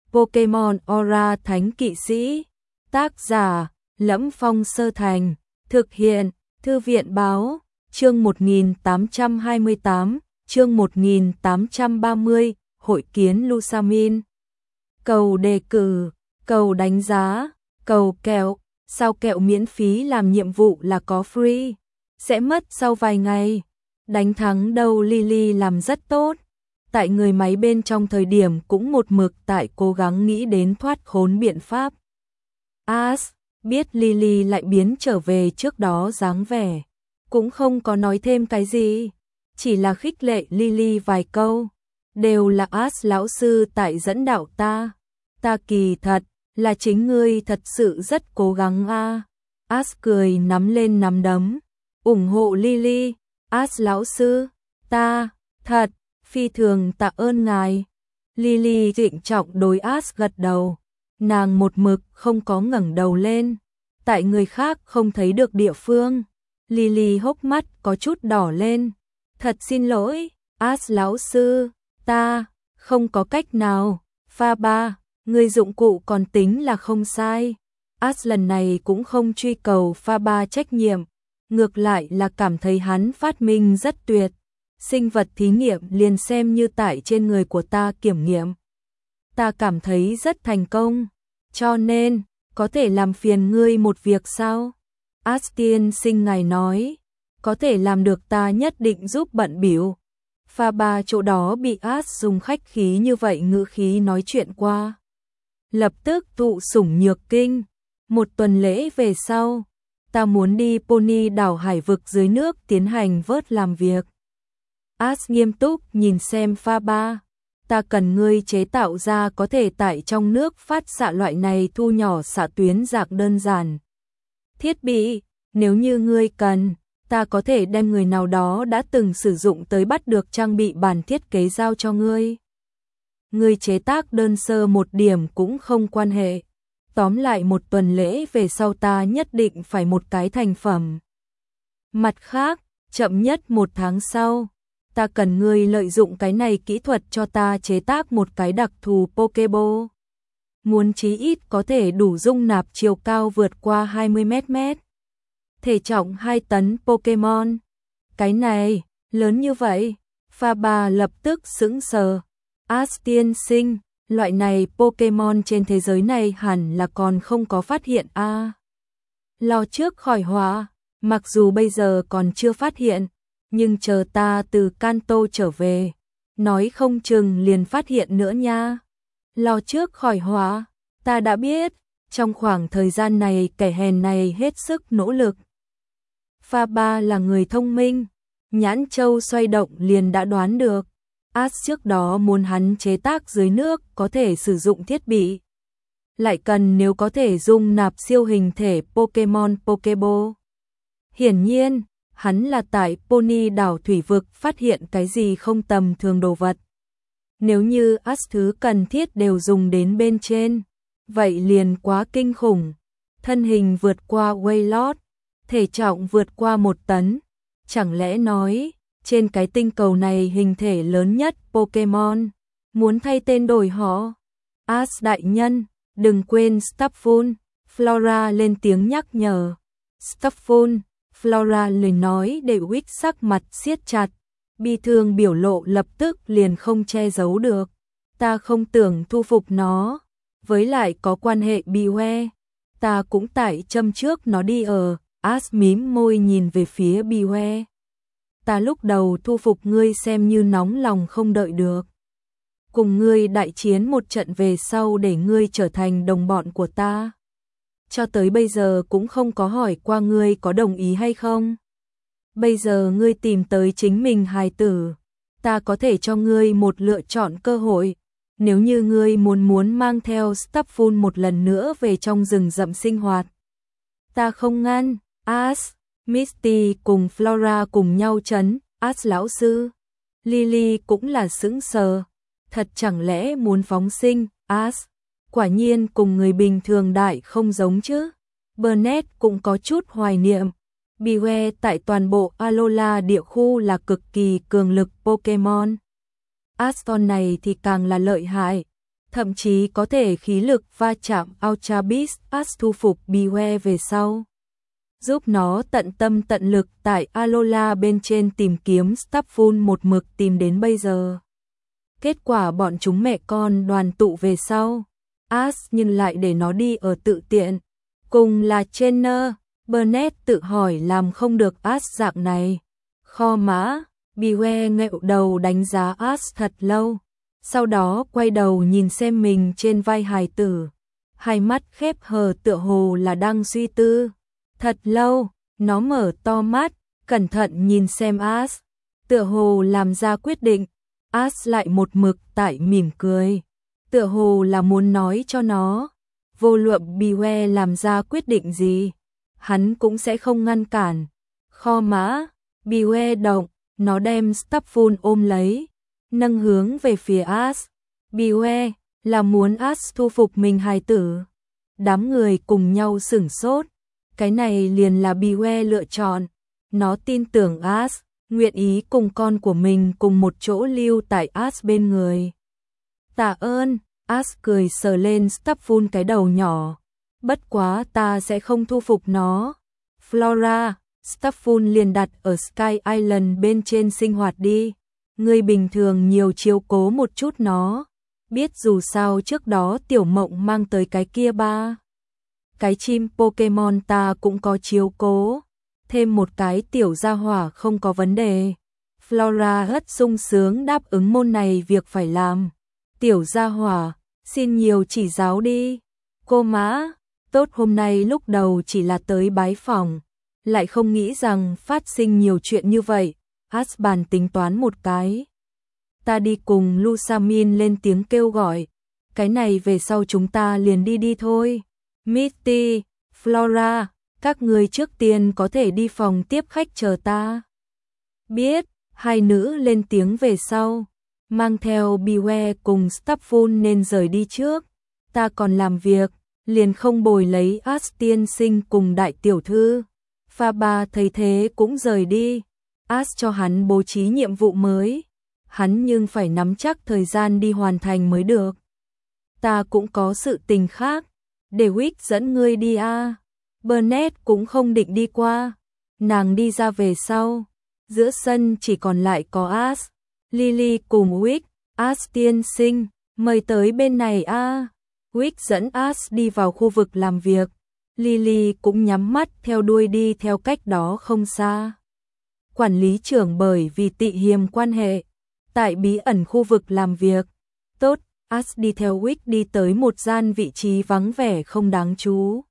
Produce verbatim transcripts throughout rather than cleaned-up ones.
Pokemon Aura Thánh Kỵ Sĩ. Tác giả: Lẫm Phong Sơ Thành. Thực hiện: Thư viện báo. Chương một nghìn tám trăm hai mươi tám, chương một nghìn tám trăm ba mươi, hội kiến Lusamin. Cầu đề cử, cầu đánh giá, cầu kẹo, sao kẹo miễn phí làm nhiệm vụ là có free, sẽ mất sau vài ngày. Đánh thắng đâu Lily làm rất tốt. Tại người máy bên trong thời điểm cũng một mực tại cố gắng nghĩ đến thoát khốn biện pháp. Ash biết Lily lại biến trở về trước đó dáng vẻ, cũng không có nói thêm cái gì, chỉ là khích lệ Lily vài câu. Đều là Ash lão sư tại dẫn đạo ta. Ta kỳ thật là chính ngươi thật sự rất cố gắng a. À. Ash cười nắm lên nắm đấm, ủng hộ Lily. Ash lão sư, ta thật phi thường tạ ơn ngài. Lily trịnh trọng đối Ash gật đầu. Nàng một mực không có ngẩng đầu lên, tại người khác không thấy được địa phương. Lily hốc mắt có chút đỏ lên. Thật xin lỗi, Ash lão sư, ta không có cách nào. Pha ba, người dụng cụ còn tính là không sai. Ash lần này cũng không truy cầu Pha ba trách nhiệm, ngược lại là cảm thấy hắn phát minh rất tuyệt. Sinh vật thí nghiệm liền xem như tại trên người của ta kiểm nghiệm, ta cảm thấy rất thành công, cho nên có thể làm phiền ngươi một việc sao? Ash tiên sinh ngài nói, có thể làm được ta nhất định giúp bận bịu. Pha ba chỗ đó bị Ash dùng khách khí như vậy ngữ khí nói chuyện qua, lập tức tụ sủng nhược kinh. Một tuần lễ về sau, ta muốn đi Pony đảo hải vực dưới nước tiến hành vớt làm việc. Ash nghiêm túc nhìn xem Pha ba. Ta cần ngươi chế tạo ra có thể tại trong nước phát xạ loại này thu nhỏ xạ tuyến dạng đơn giản thiết bị. Nếu như ngươi cần, ta có thể đem người nào đó đã từng sử dụng tới bắt được trang bị bản thiết kế giao cho ngươi. Ngươi chế tác đơn sơ một điểm cũng không quan hệ. Tóm lại một tuần lễ về sau ta nhất định phải một cái thành phẩm. Mặt khác, chậm nhất một tháng sau, ta cần ngươi lợi dụng cái này kỹ thuật cho ta chế tác một cái đặc thù Pokeball. Muốn chí ít có thể đủ dung nạp chiều cao vượt qua hai mươi mét, thể trọng hai tấn Pokemon. Cái này, lớn như vậy? Pha ba lập tức sững sờ. Ash tiên sinh, loại này Pokemon trên thế giới này hẳn là còn không có phát hiện a. À. Lo trước khỏi họa, mặc dù bây giờ còn chưa phát hiện, nhưng chờ ta từ Kanto trở về, nói không chừng liền phát hiện nữa nha. Lo trước khỏi họa, ta đã biết, trong khoảng thời gian này kẻ hèn này hết sức nỗ lực. Pha ba là người thông minh, nhãn châu xoay động liền đã đoán được. Ash trước đó muốn hắn chế tác dưới nước có thể sử dụng thiết bị, lại cần nếu có thể dung nạp siêu hình thể Pokemon Pokeball. Hiển nhiên, hắn là tại Pony đảo thủy vực phát hiện cái gì không tầm thường đồ vật. Nếu như Ash thứ cần thiết đều dùng đến bên trên, vậy liền quá kinh khủng. Thân hình vượt qua Wailord, thể trọng vượt qua một tấn. Chẳng lẽ nói, trên cái tinh cầu này hình thể lớn nhất Pokemon, muốn thay tên đổi họ? Ash đại nhân, đừng quên Stapful. Flora lên tiếng nhắc nhở. Stapful. Flora lời nói để Wit sắc mặt siết chặt, bi thương biểu lộ lập tức liền không che giấu được. Ta không tưởng thu phục nó, với lại có quan hệ Beware, ta cũng tại châm trước nó đi ở. Ash mím môi nhìn về phía Beware. Ta lúc đầu thu phục ngươi xem như nóng lòng không đợi được. Cùng ngươi đại chiến một trận về sau để ngươi trở thành đồng bọn của ta. Cho tới bây giờ cũng không có hỏi qua ngươi có đồng ý hay không. Bây giờ ngươi tìm tới chính mình hài tử, ta có thể cho ngươi một lựa chọn cơ hội. Nếu như ngươi muốn muốn mang theo Stapful một lần nữa về trong rừng rậm sinh hoạt, ta không ngăn. Ash, Misty cùng Flora cùng nhau chấn. Ash lão sư. Lily cũng là sững sờ. Thật chẳng lẽ muốn phóng sinh? Ash, quả nhiên cùng người bình thường đại không giống chứ. Burnett cũng có chút hoài niệm. Beware tại toàn bộ Alola địa khu là cực kỳ cường lực Pokemon. Aston này thì càng là lợi hại. thậm chí có thể khí lực va chạm Ultra Beast As thu phục Biwe về sau, giúp nó tận tâm tận lực tại Alola bên trên tìm kiếm Starful một mực tìm đến bây giờ. Kết quả bọn chúng mẹ con đoàn tụ về sau, As nhưng lại để nó đi ở tự tiện. Cùng là trainer, Burnett tự hỏi làm không được As dạng này. Kho mã, Biwe nghẹo đầu đánh giá As thật lâu, sau đó quay đầu nhìn xem mình trên vai hài tử. Hai mắt khép hờ tựa hồ là đang suy tư. Thật lâu, nó mở to mắt, cẩn thận nhìn xem As, tựa hồ làm ra quyết định. As lại một mực tại mỉm cười, tựa hồ là muốn nói cho nó, vô luận Biwe làm ra quyết định gì, hắn cũng sẽ không ngăn cản. Kho mã, Biwe động, nó đem Starful ôm lấy, nâng hướng về phía As. Biwe là muốn As thu phục mình hài tử. Đám người cùng nhau sửng sốt, cái này liền là Biwe lựa chọn. Nó tin tưởng As, nguyện ý cùng con của mình cùng một chỗ lưu tại As bên người. Tạ ơn, As cười sờ lên Starful cái đầu nhỏ. Bất quá ta sẽ không thu phục nó. Flora, Starful liền đặt ở Sky Island bên trên sinh hoạt đi. Ngươi bình thường nhiều chiếu cố một chút nó. Biết dù sao trước đó Tiểu Mộng mang tới cái kia ba. Cái chim Pokemon ta cũng có chiếu cố. Thêm một cái tiểu gia hỏa không có vấn đề. Flora rất sung sướng đáp ứng môn này việc phải làm. Tiểu gia hỏa, xin nhiều chỉ giáo đi. Cô mã, tốt hôm nay lúc đầu chỉ là tới bái phỏng, lại không nghĩ rằng phát sinh nhiều chuyện như vậy. As bàn tính toán một cái. Ta đi cùng Lusamin lên tiếng kêu gọi. Cái này về sau chúng ta liền đi đi thôi. Misty, Flora, các người trước tiên có thể đi phòng tiếp khách chờ ta. Biết, hai nữ lên tiếng về sau, mang theo Biwe cùng Starful nên rời đi trước. Ta còn làm việc, liền không bồi lấy As tiên sinh cùng đại tiểu thư. Pha ba thấy thế cũng rời đi. As cho hắn bố trí nhiệm vụ mới, hắn nhưng phải nắm chắc thời gian đi hoàn thành mới được. Ta cũng có sự tình khác, để Wick dẫn ngươi đi a. À. Burnett cũng không định đi qua, nàng đi ra về sau, giữa sân chỉ còn lại có As, Lily cùng Wick. As tiên sinh, mời tới bên này a. À. Wick dẫn As đi vào khu vực làm việc, Lily cũng nhắm mắt theo đuôi đi theo cách đó không xa. Quản lý trưởng bởi vì tị hiềm quan hệ, tại bí ẩn khu vực làm việc. Tốt, As đi theo Wick đi tới một gian vị trí vắng vẻ không đáng chú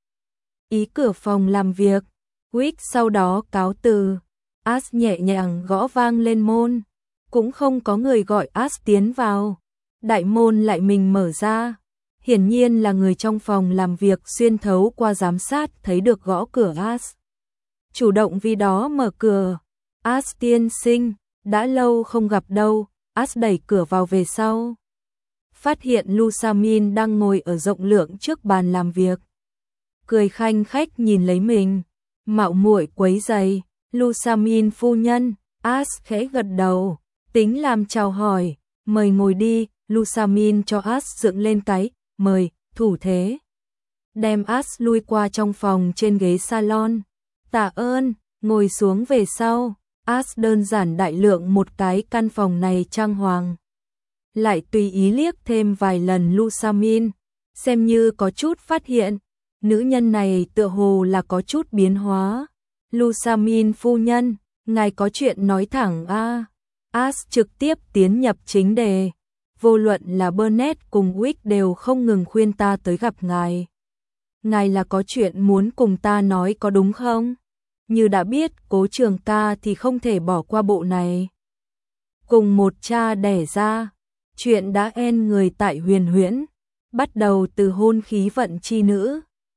ý cửa phòng làm việc. Wick sau đó cáo từ. As nhẹ nhàng gõ vang lên môn, cũng không có người gọi As tiến vào. Đại môn lại mình mở ra, hiển nhiên là người trong phòng làm việc xuyên thấu qua giám sát thấy được gõ cửa As. Chủ động vì đó mở cửa. As tiên sinh, đã lâu không gặp đâu. As đẩy cửa vào về sau, phát hiện Lusamin đang ngồi ở rộng lượng trước bàn làm việc, cười khanh khách nhìn lấy mình. Mạo muội quấy rầy. Lusamin phu nhân. As khẽ gật đầu, tính làm chào hỏi. Mời ngồi đi. Lusamin cho As dựng lên cái mời thủ thế, đem As lui qua trong phòng trên ghế salon. Tạ ơn. Ngồi xuống về sau, As đơn giản đại lượng một cái căn phòng này trang hoàng, lại tùy ý liếc thêm vài lần Lusamin, xem như có chút phát hiện, nữ nhân này tựa hồ là có chút biến hóa. Lusamin phu nhân, ngài có chuyện nói thẳng a. À. As trực tiếp tiến nhập chính đề. Vô luận là Burnett cùng Wick đều không ngừng khuyên ta tới gặp ngài. Ngài là có chuyện muốn cùng ta nói có đúng không? Như đã biết Cố Trường ca thì không thể bỏ qua bộ này. Cùng một cha đẻ ra, chuyện đã en người tại Huyền Huyễn, bắt đầu từ hôn khí vận chi nữ,